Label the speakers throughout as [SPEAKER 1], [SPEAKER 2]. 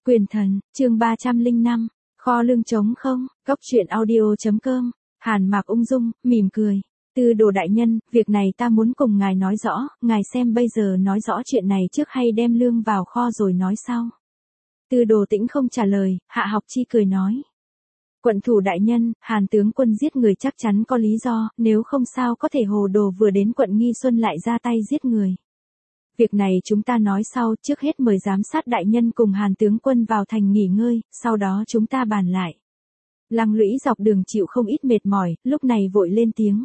[SPEAKER 1] Quyền thần, chương 305, kho lương trống không, góc truyện audio.com, Hàn Mạc ung dung, mỉm cười. Tư đồ đại nhân, việc này ta muốn cùng ngài nói rõ, ngài xem bây giờ nói rõ chuyện này trước hay đem lương vào kho rồi nói sau. Tư đồ tĩnh không trả lời, Hạ Học Chi cười nói. Quận thủ đại nhân, Hàn tướng quân giết người chắc chắn có lý do, nếu không sao có thể hồ đồ vừa đến quận Nghi Xuân lại ra tay giết người. Việc này chúng ta nói sau, trước hết mời giám sát đại nhân cùng Hàn tướng quân vào thành nghỉ ngơi, sau đó chúng ta bàn lại. Lăng Lũy dọc đường chịu không ít mệt mỏi, lúc này vội lên tiếng.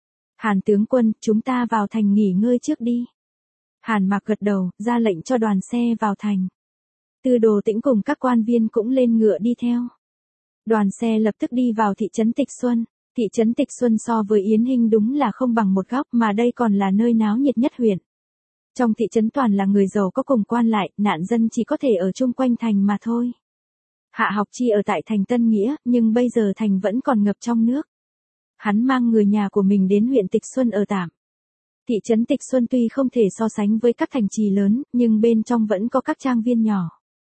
[SPEAKER 1] Hàn tướng quân, chúng ta vào thành nghỉ ngơi trước đi. Hàn Mạc gật đầu, ra lệnh cho đoàn xe vào thành. Tư đồ tĩnh cùng các quan viên cũng lên ngựa đi theo. Đoàn xe lập tức đi vào thị trấn Tịch Xuân. Thị trấn Tịch Xuân so với Yến Hinh đúng là không bằng một góc, mà đây còn là nơi náo nhiệt nhất huyện. Trong thị trấn toàn là người giàu có cùng quan lại, nạn dân chỉ có thể ở chung quanh thành mà thôi. Hạ Học Chi ở tại thành Tân Nghĩa, nhưng bây giờ thành vẫn còn ngập trong nước. Hắn mang người nhà của mình đến huyện Tịch Xuân ở tạm. Thị trấn Tịch Xuân tuy không thể so sánh với các thành trì lớn, nhưng bên trong vẫn có các trang viên nhỏ.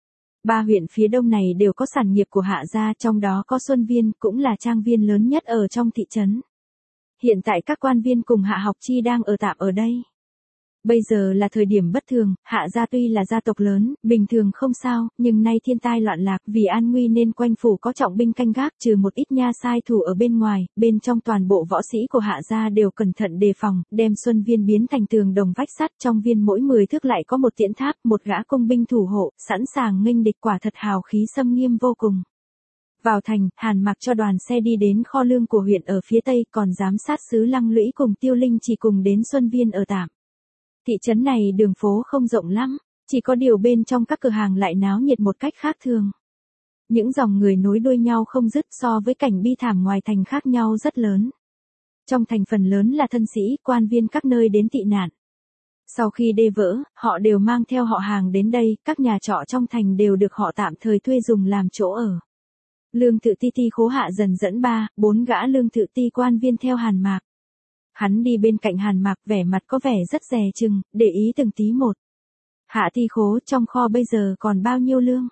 [SPEAKER 1] Ba huyện phía đông này đều có sản nghiệp của Hạ gia, trong đó có Xuân Viên, cũng là trang viên lớn nhất ở trong thị trấn. Hiện tại các quan viên cùng Hạ Học Chi đang ở tạm ở đây. Bây giờ là thời điểm bất thường, Hạ gia tuy là gia tộc lớn, bình thường không sao, nhưng nay thiên tai loạn lạc, vì an nguy nên quanh phủ có trọng binh canh gác, trừ một ít nha sai thủ ở bên ngoài, bên trong toàn bộ võ sĩ của Hạ gia đều cẩn thận đề phòng, đem Xuân Viên biến thành tường đồng vách sắt, trong viên mỗi 10 thước lại có một tiễn tháp, một gã công binh thủ hộ, sẵn sàng nghênh địch, quả thật hào khí xâm nghiêm vô cùng. Vào thành, Hàn Mạc cho đoàn xe đi đến kho lương của huyện ở phía tây, còn giám sát sứ Lăng Lũy cùng Tiêu Linh chỉ cùng đến Xuân Viên ở tạm. Thị trấn này đường phố không rộng lắm, chỉ có điều bên trong các cửa hàng lại náo nhiệt một cách khác thường. Những dòng người nối đuôi nhau không dứt, so với cảnh bi thảm ngoài thành khác nhau rất lớn. Trong thành phần lớn là thân sĩ, quan viên các nơi đến tị nạn. Sau khi đê vỡ, họ đều mang theo họ hàng đến đây, các nhà trọ trong thành đều được họ tạm thời thuê dùng làm chỗ ở. Lương Tự Ti Khố Hạ dần dẫn 4 gã Lương Tự Ti quan viên theo Hàn Mạc. Hắn đi bên cạnh Hàn Mạc, vẻ mặt có vẻ rất dè chừng, để ý từng tí một. Hạ Thi Khố, trong kho bây giờ còn bao nhiêu lương?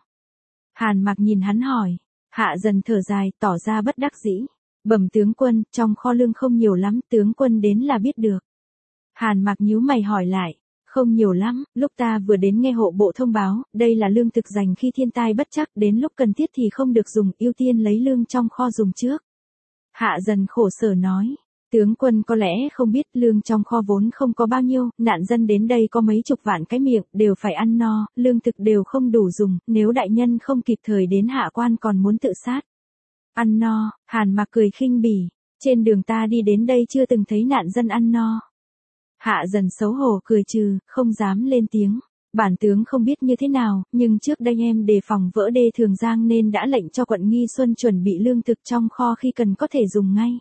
[SPEAKER 1] Hàn Mạc nhìn hắn hỏi. Hạ dần thở dài, tỏ ra bất đắc dĩ. Bẩm tướng quân, trong kho lương không nhiều lắm, tướng quân đến là biết được. Hàn Mạc nhíu mày hỏi lại. Không nhiều lắm, lúc ta vừa đến nghe hộ bộ thông báo, đây là lương thực dành khi thiên tai bất trắc, đến lúc cần thiết thì không được dùng, ưu tiên lấy lương trong kho dùng trước. Hạ dần khổ sở nói. Tướng quân có lẽ không biết, lương trong kho vốn không có bao nhiêu, nạn dân đến đây có mấy chục vạn cái miệng, đều phải ăn no, lương thực đều không đủ dùng, nếu đại nhân không kịp thời đến hạ quan còn muốn tự sát. Ăn no, Hàn Mạc cười khinh bỉ, trên đường ta đi đến đây chưa từng thấy nạn dân ăn no. Hạ dần xấu hổ cười trừ, không dám lên tiếng. Bản tướng không biết như thế nào, nhưng trước đây em đề phòng vỡ đê Thường Giang nên đã lệnh cho quận Nghi Xuân chuẩn bị lương thực trong kho khi cần có thể dùng ngay.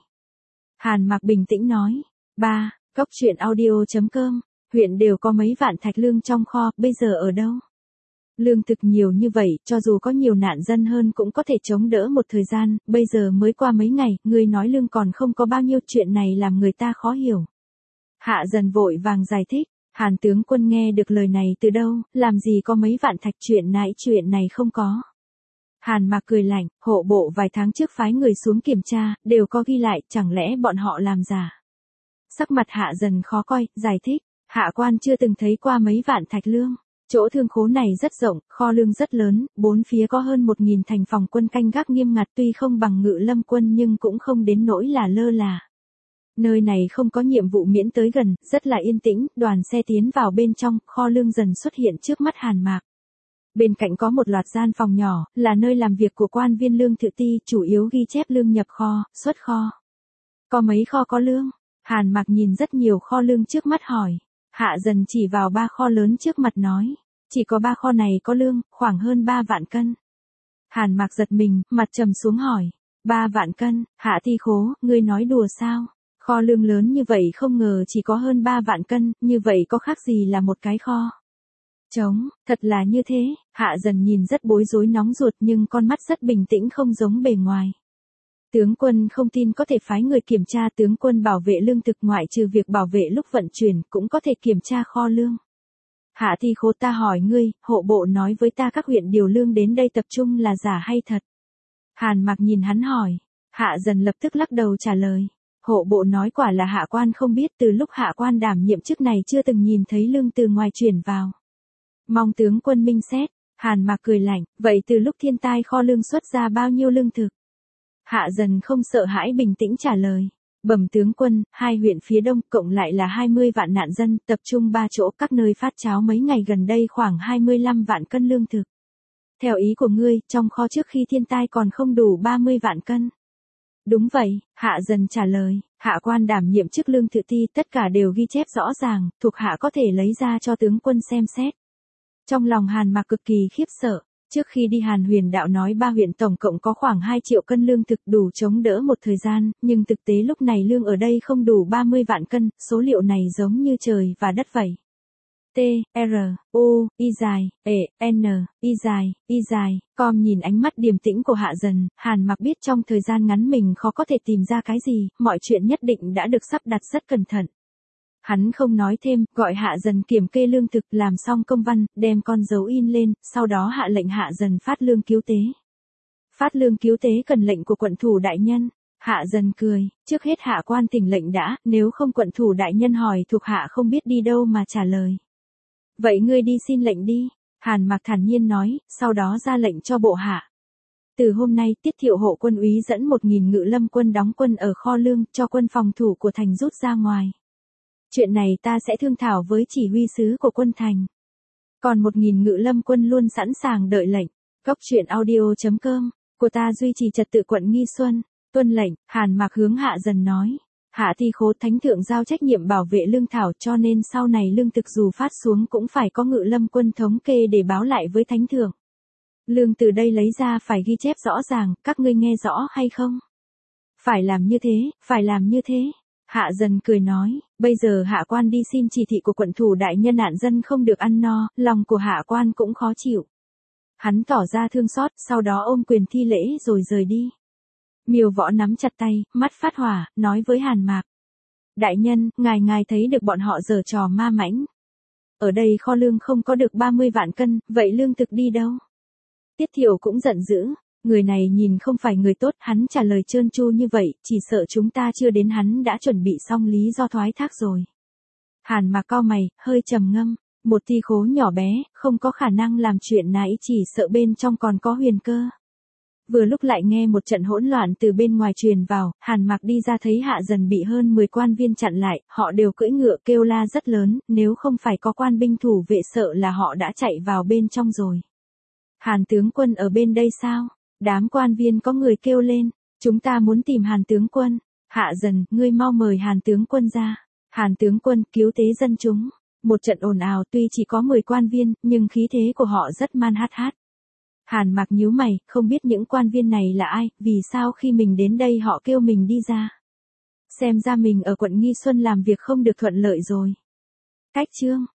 [SPEAKER 1] Hàn Mạc bình tĩnh nói. Góc truyện audio.com, huyện đều có mấy vạn thạch lương trong kho, bây giờ ở đâu? Lương thực nhiều như vậy, cho dù có nhiều nạn dân hơn cũng có thể chống đỡ một thời gian, bây giờ mới qua mấy ngày, người nói lương còn không có bao nhiêu, chuyện này làm người ta khó hiểu. Hạ dần vội vàng giải thích. Hàn tướng quân nghe được lời này từ đâu, làm gì có mấy vạn thạch, chuyện này không có. Hàn Mạc cười lạnh, hộ bộ vài tháng trước phái người xuống kiểm tra, đều có ghi lại, chẳng lẽ bọn họ làm giả. Sắc mặt Hạ dần khó coi, giải thích, hạ quan chưa từng thấy qua mấy vạn thạch lương. Chỗ thương khố này rất rộng, kho lương rất lớn, bốn phía có hơn 1.000 thành phòng quân canh gác nghiêm ngặt, tuy không bằng Ngự Lâm quân nhưng cũng không đến nỗi là lơ là. Nơi này không có nhiệm vụ miễn tới gần, rất là yên tĩnh, đoàn xe tiến vào bên trong, kho lương dần xuất hiện trước mắt Hàn Mạc. Bên cạnh có một loạt gian phòng nhỏ, là nơi làm việc của quan viên Lương Tự Ti, chủ yếu ghi chép lương nhập kho, xuất kho. Có mấy kho có lương? Hàn Mạc nhìn rất nhiều kho lương trước mắt hỏi. Hạ dần chỉ vào 3 kho lớn trước mặt nói. Chỉ có 3 kho này có lương, khoảng hơn 3 vạn cân. Hàn Mạc giật mình, mặt trầm xuống hỏi. 3 vạn cân, Hạ Thi Khố, ngươi nói đùa sao? Kho lương lớn như vậy không ngờ chỉ có hơn 3 vạn cân, như vậy có khác gì là một cái kho? Trống, thật là như thế. Hạ dần nhìn rất bối rối nóng ruột nhưng con mắt rất bình tĩnh, không giống bề ngoài. Tướng quân không tin có thể phái người kiểm tra, tướng quân bảo vệ lương thực ngoại trừ việc bảo vệ lúc vận chuyển cũng có thể kiểm tra kho lương. Hạ Thi Khố, ta hỏi ngươi, hộ bộ nói với ta các huyện điều lương đến đây tập trung là giả hay thật? Hàn Mặc nhìn hắn hỏi. Hạ Dần lập tức lắc đầu trả lời. Hộ bộ nói quả là hạ quan không biết, từ lúc hạ quan đảm nhiệm chức này chưa từng nhìn thấy lương từ ngoài chuyển vào. Mong tướng quân minh xét. Hàn Mặc cười lạnh, vậy từ lúc thiên tai kho lương xuất ra bao nhiêu lương thực? Hạ Dần không sợ hãi bình tĩnh trả lời. Bẩm tướng quân, 2 huyện phía đông cộng lại là 20 vạn nạn dân, tập trung 3 chỗ, các nơi phát cháo mấy ngày gần đây khoảng 25 vạn cân lương thực. Theo ý của ngươi, trong kho trước khi thiên tai còn không đủ 30 vạn cân. Đúng vậy, Hạ Dần trả lời, hạ quan đảm nhiệm chức lương thực ti, tất cả đều ghi chép rõ ràng, thuộc hạ có thể lấy ra cho tướng quân xem xét. Trong lòng Hàn Mặc cực kỳ khiếp sợ. Trước khi đi Hàn Huyền Đạo nói 3 huyện tổng cộng có khoảng 2 triệu cân lương thực đủ chống đỡ một thời gian, nhưng thực tế lúc này lương ở đây không đủ 30 vạn cân, số liệu này giống như trời và đất vậy. T, R, U, Y dài, E, N, Y dài, Y dài, com nhìn ánh mắt điềm tĩnh của Hạ Dần, Hàn Mặc biết trong thời gian ngắn mình khó có thể tìm ra cái gì, mọi chuyện nhất định đã được sắp đặt rất cẩn thận. Hắn không nói thêm, gọi Hạ Dần kiểm kê lương thực, làm xong công văn, đem con dấu in lên, sau đó hạ lệnh Hạ Dần phát lương cứu tế. Phát lương cứu tế cần lệnh của quận thủ đại nhân. Hạ Dần cười, trước hết hạ quan thỉnh lệnh đã, nếu không quận thủ đại nhân hỏi thuộc hạ không biết đi đâu mà trả lời. Vậy ngươi đi xin lệnh đi, Hàn Mặc thản nhiên nói, sau đó ra lệnh cho bộ hạ. Từ hôm nay, Tiết Thiệu hộ quân úy dẫn 1.000 ngự lâm quân đóng quân ở kho lương, cho quân phòng thủ của thành rút ra ngoài. Chuyện này ta sẽ thương thảo với chỉ huy sứ của quân thành. Còn 1.000 ngự lâm quân luôn sẵn sàng đợi lệnh. Góc truyện audio.com, của ta duy trì trật tự quận Nghi Xuân. Tuân lệnh, Hàn Mặc hướng Hạ Dần nói. Hạ Thi Khố, thánh thượng giao trách nhiệm bảo vệ lương thảo, cho nên sau này lương thực dù phát xuống cũng phải có ngự lâm quân thống kê để báo lại với thánh thượng. Lương từ đây lấy ra phải ghi chép rõ ràng, các ngươi nghe rõ hay không? Phải làm như thế, phải làm như thế. Hạ Dần cười nói, bây giờ hạ quan đi xin chỉ thị của quận thủ đại nhân, nạn dân không được ăn no, lòng của hạ quan cũng khó chịu. Hắn tỏ ra thương xót, sau đó ôm quyền thi lễ rồi rời đi. Miêu Võ nắm chặt tay, mắt phát hỏa, nói với Hàn Mạc. Đại nhân, ngài thấy được bọn họ giở trò ma mãnh. Ở đây kho lương không có được 30 vạn cân, vậy lương thực đi đâu? Tiết Thiệu cũng giận dữ. Người này nhìn không phải người tốt, hắn trả lời trơn tru như vậy, chỉ sợ chúng ta chưa đến hắn đã chuẩn bị xong lý do thoái thác rồi. Hàn Mặc cau mày, hơi trầm ngâm, một Thi Khố nhỏ bé, không có khả năng làm chuyện này, chỉ sợ bên trong còn có huyền cơ. Vừa lúc lại nghe một trận hỗn loạn từ bên ngoài truyền vào, Hàn Mặc đi ra thấy Hạ Dần bị hơn 10 quan viên chặn lại, họ đều cưỡi ngựa kêu la rất lớn, nếu không phải có quan binh thủ vệ sợ là họ đã chạy vào bên trong rồi. Hàn tướng quân ở bên đây sao? Đám quan viên có người kêu lên, chúng ta muốn tìm Hàn tướng quân. Hạ Dần, ngươi mau mời Hàn tướng quân ra. Hàn tướng quân, cứu tế dân chúng. Một trận ồn ào, tuy chỉ có 10 quan viên, nhưng khí thế của họ rất man hát. Hàn Mặc nhíu mày, không biết những quan viên này là ai, vì sao khi mình đến đây họ kêu mình đi ra. Xem ra mình ở quận Nghi Xuân làm việc không được thuận lợi rồi. Cách chương